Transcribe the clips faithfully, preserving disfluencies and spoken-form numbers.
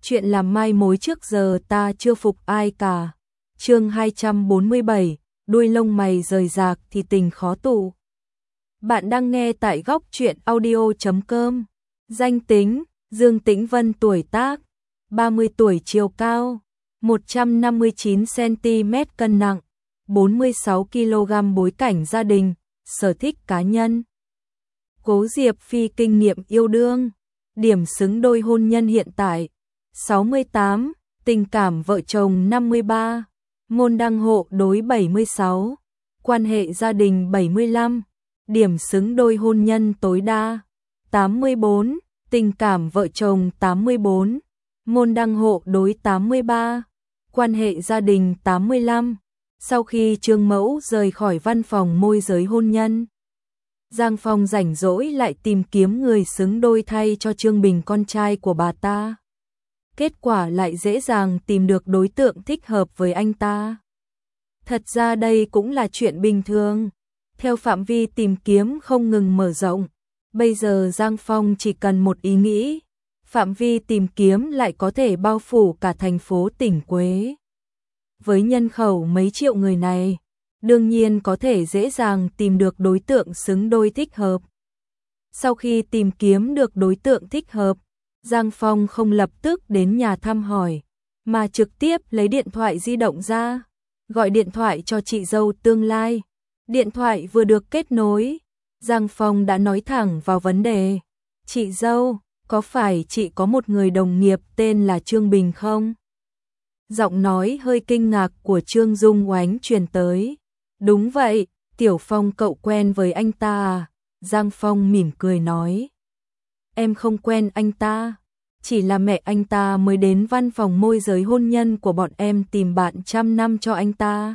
chuyện làm mai mối trước giờ ta chưa phục ai cả. Chương hai trăm bốn mươi bảy, đuôi lông mày rời rạc thì tình khó tụ. Bạn đang nghe tại góc truyện audio chấm com. Danh tính: Dương Tĩnh Vân, tuổi tác ba mươi tuổi, chiều cao một trăm năm mươi chín xăng ti mét, cân nặng bốn mươi sáu ki lô gam, bối cảnh gia đình, sở thích cá nhân. Cố Diệp Phi kinh nghiệm yêu đương, điểm xứng đôi hôn nhân hiện tại sáu mươi tám, tình cảm vợ chồng năm mươi ba, môn đăng hộ đối bảy mươi sáu, quan hệ gia đình bảy mươi lăm, điểm xứng đôi hôn nhân tối đa tám mươi bốn, tình cảm vợ chồng tám mươi bốn, môn đăng hộ đối tám mươi ba, quan hệ gia đình tám mươi lăm. Sau khi Trương Mẫu rời khỏi văn phòng môi giới hôn nhân, Giang Phong rảnh rỗi lại tìm kiếm người xứng đôi thay cho Trương Bình, con trai của bà ta. Kết quả lại dễ dàng tìm được đối tượng thích hợp với anh ta. Thật ra đây cũng là chuyện bình thường. Theo phạm vi tìm kiếm không ngừng mở rộng, bây giờ Giang Phong chỉ cần một ý nghĩ, phạm vi tìm kiếm lại có thể bao phủ cả thành phố Tỉnh Quế. Với nhân khẩu mấy triệu người này, đương nhiên có thể dễ dàng tìm được đối tượng xứng đôi thích hợp. Sau khi tìm kiếm được đối tượng thích hợp, Giang Phong không lập tức đến nhà thăm hỏi, mà trực tiếp lấy điện thoại di động ra, gọi điện thoại cho chị dâu tương lai. Điện thoại vừa được kết nối, Giang Phong đã nói thẳng vào vấn đề. Chị dâu, có phải chị có một người đồng nghiệp tên là Trương Bình không? Giọng nói hơi kinh ngạc của Trương Dung Oánh truyền tới. Đúng vậy, Tiểu Phong cậu quen với anh ta à? Giang Phong mỉm cười nói. Em không quen anh ta, chỉ là mẹ anh ta mới đến văn phòng môi giới hôn nhân của bọn em tìm bạn trăm năm cho anh ta.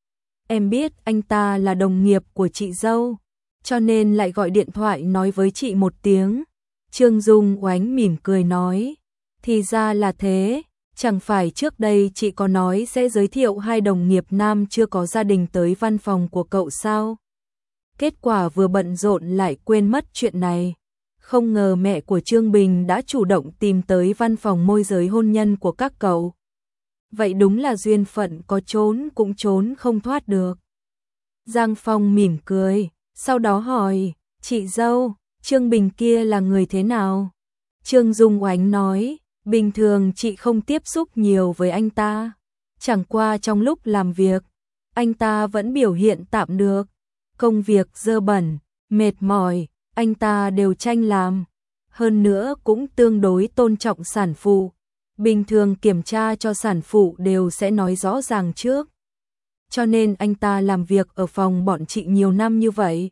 Em biết anh ta là đồng nghiệp của chị dâu, cho nên lại gọi điện thoại nói với chị một tiếng. Trương Dung Oánh mỉm cười nói. Thì ra là thế, chẳng phải trước đây chị có nói sẽ giới thiệu hai đồng nghiệp nam chưa có gia đình tới văn phòng của cậu sao? Kết quả vừa bận rộn lại quên mất chuyện này. Không ngờ mẹ của Trương Bình đã chủ động tìm tới văn phòng môi giới hôn nhân của các cậu. Vậy đúng là duyên phận, có trốn cũng trốn không thoát được. Giang Phong mỉm cười, sau đó hỏi, chị dâu, Trương Bình kia là người thế nào? Trương Dung Oánh nói, bình thường chị không tiếp xúc nhiều với anh ta. Chẳng qua trong lúc làm việc, anh ta vẫn biểu hiện tạm được. Công việc dơ bẩn, mệt mỏi, anh ta đều tranh làm. Hơn nữa cũng tương đối tôn trọng sản phụ. Bình thường kiểm tra cho sản phụ đều sẽ nói rõ ràng trước. Cho nên anh ta làm việc ở phòng bọn chị nhiều năm như vậy,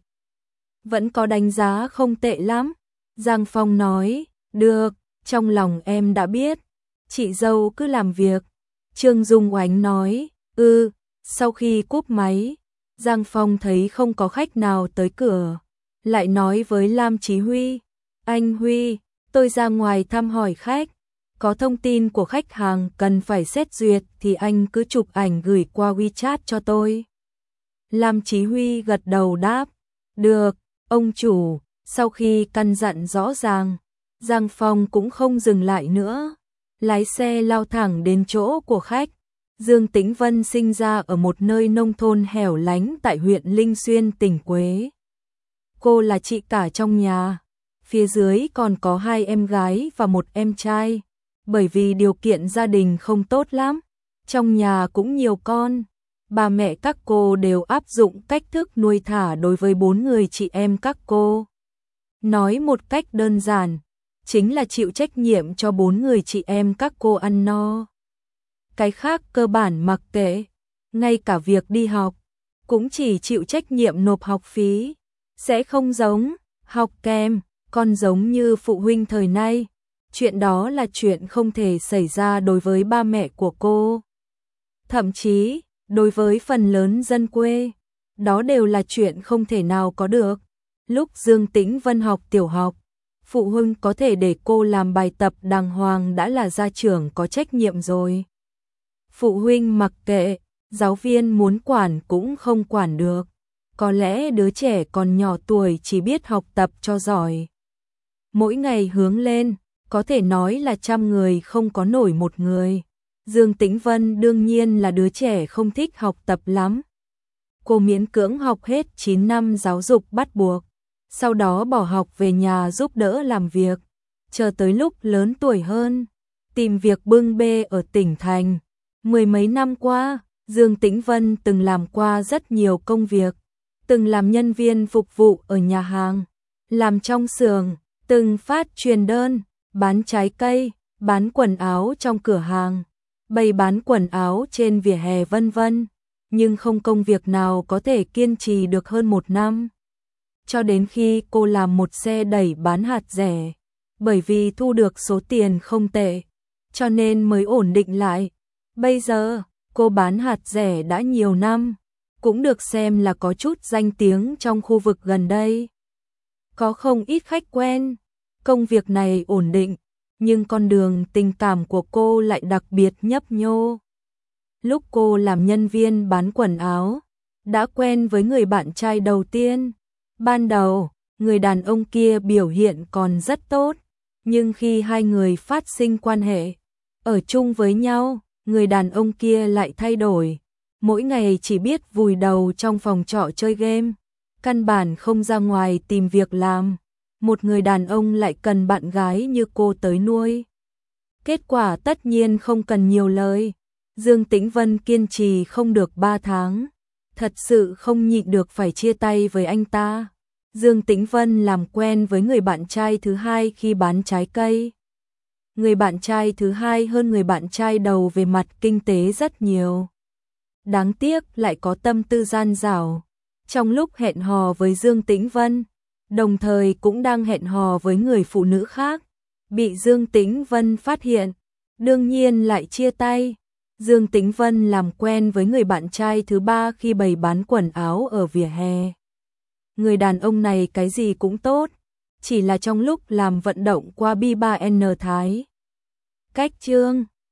vẫn có đánh giá không tệ lắm. Giang Phong nói, được, trong lòng em đã biết, chị dâu cứ làm việc. Trương Dung Oánh nói, ừ. Sau khi cúp máy, Giang Phong thấy không có khách nào tới cửa, lại nói với Lam Chí Huy, anh Huy, tôi ra ngoài thăm hỏi khách, có thông tin của khách hàng cần phải xét duyệt thì anh cứ chụp ảnh gửi qua WeChat cho tôi. Lam Chí Huy gật đầu đáp, được, ông chủ. Sau khi căn dặn rõ ràng, Giang Phong cũng không dừng lại nữa, lái xe lao thẳng đến chỗ của khách. Dương Tĩnh Vân sinh ra ở một nơi nông thôn hẻo lánh tại huyện Linh Xuyên, tỉnh Quế. Cô là chị cả trong nhà, phía dưới còn có hai em gái và một em trai. Bởi vì điều kiện gia đình không tốt lắm, trong nhà cũng nhiều con, bà mẹ các cô đều áp dụng cách thức nuôi thả đối với bốn người chị em các cô. Nói một cách đơn giản, chính là chịu trách nhiệm cho bốn người chị em các cô ăn no. Cái khác cơ bản mặc kệ, ngay cả việc đi học, cũng chỉ chịu trách nhiệm nộp học phí, sẽ không giống học kèm, còn giống như phụ huynh thời nay. Chuyện đó là chuyện không thể xảy ra đối với ba mẹ của cô. Thậm chí, đối với phần lớn dân quê, đó đều là chuyện không thể nào có được. Lúc Dương Tĩnh Vân học tiểu học, phụ huynh có thể để cô làm bài tập đàng hoàng đã là gia trưởng có trách nhiệm rồi. Phụ huynh mặc kệ, giáo viên muốn quản cũng không quản được. Có lẽ đứa trẻ còn nhỏ tuổi chỉ biết học tập cho giỏi, mỗi ngày hướng lên, có thể nói là trăm người không có nổi một người. Dương Tĩnh Vân đương nhiên là đứa trẻ không thích học tập lắm. Cô miễn cưỡng học hết chín năm giáo dục bắt buộc, sau đó bỏ học về nhà giúp đỡ làm việc, chờ tới lúc lớn tuổi hơn, tìm việc bưng bê ở tỉnh thành. Mười mấy năm qua, Dương Tĩnh Vân từng làm qua rất nhiều công việc, từng làm nhân viên phục vụ ở nhà hàng, làm trong xưởng, từng phát truyền đơn, bán trái cây, bán quần áo trong cửa hàng, bày bán quần áo trên vỉa hè vân vân, nhưng không công việc nào có thể kiên trì được hơn một năm. Cho đến khi cô làm một xe đẩy bán hạt rẻ, bởi vì thu được số tiền không tệ, cho nên mới ổn định lại. Bây giờ, cô bán hạt rẻ đã nhiều năm, cũng được xem là có chút danh tiếng trong khu vực gần đây. Có không ít khách quen, công việc này ổn định, nhưng con đường tình cảm của cô lại đặc biệt nhấp nhô. Lúc cô làm nhân viên bán quần áo, đã quen với người bạn trai đầu tiên. Ban đầu, người đàn ông kia biểu hiện còn rất tốt, nhưng khi hai người phát sinh quan hệ, ở chung với nhau, người đàn ông kia lại thay đổi. Mỗi ngày chỉ biết vùi đầu trong phòng trọ chơi game, căn bản không ra ngoài tìm việc làm. Một người đàn ông lại cần bạn gái như cô tới nuôi. Kết quả tất nhiên không cần nhiều lời. Dương Tĩnh Vân kiên trì không được ba tháng, thật sự không nhịn được phải chia tay với anh ta. Dương Tĩnh Vân làm quen với người bạn trai thứ hai khi bán trái cây. Người bạn trai thứ hai hơn người bạn trai đầu về mặt kinh tế rất nhiều. Đáng tiếc lại có tâm tư gian xảo. Trong lúc hẹn hò với Dương Tĩnh Vân, đồng thời cũng đang hẹn hò với người phụ nữ khác, bị Dương Tĩnh Vân phát hiện, đương nhiên lại chia tay. Dương Tĩnh Vân làm quen với người bạn trai thứ ba khi bày bán quần áo ở vỉa hè. Người đàn ông này cái gì cũng tốt, chỉ là trong lúc làm vận động qua B ba N Thái. Cách chương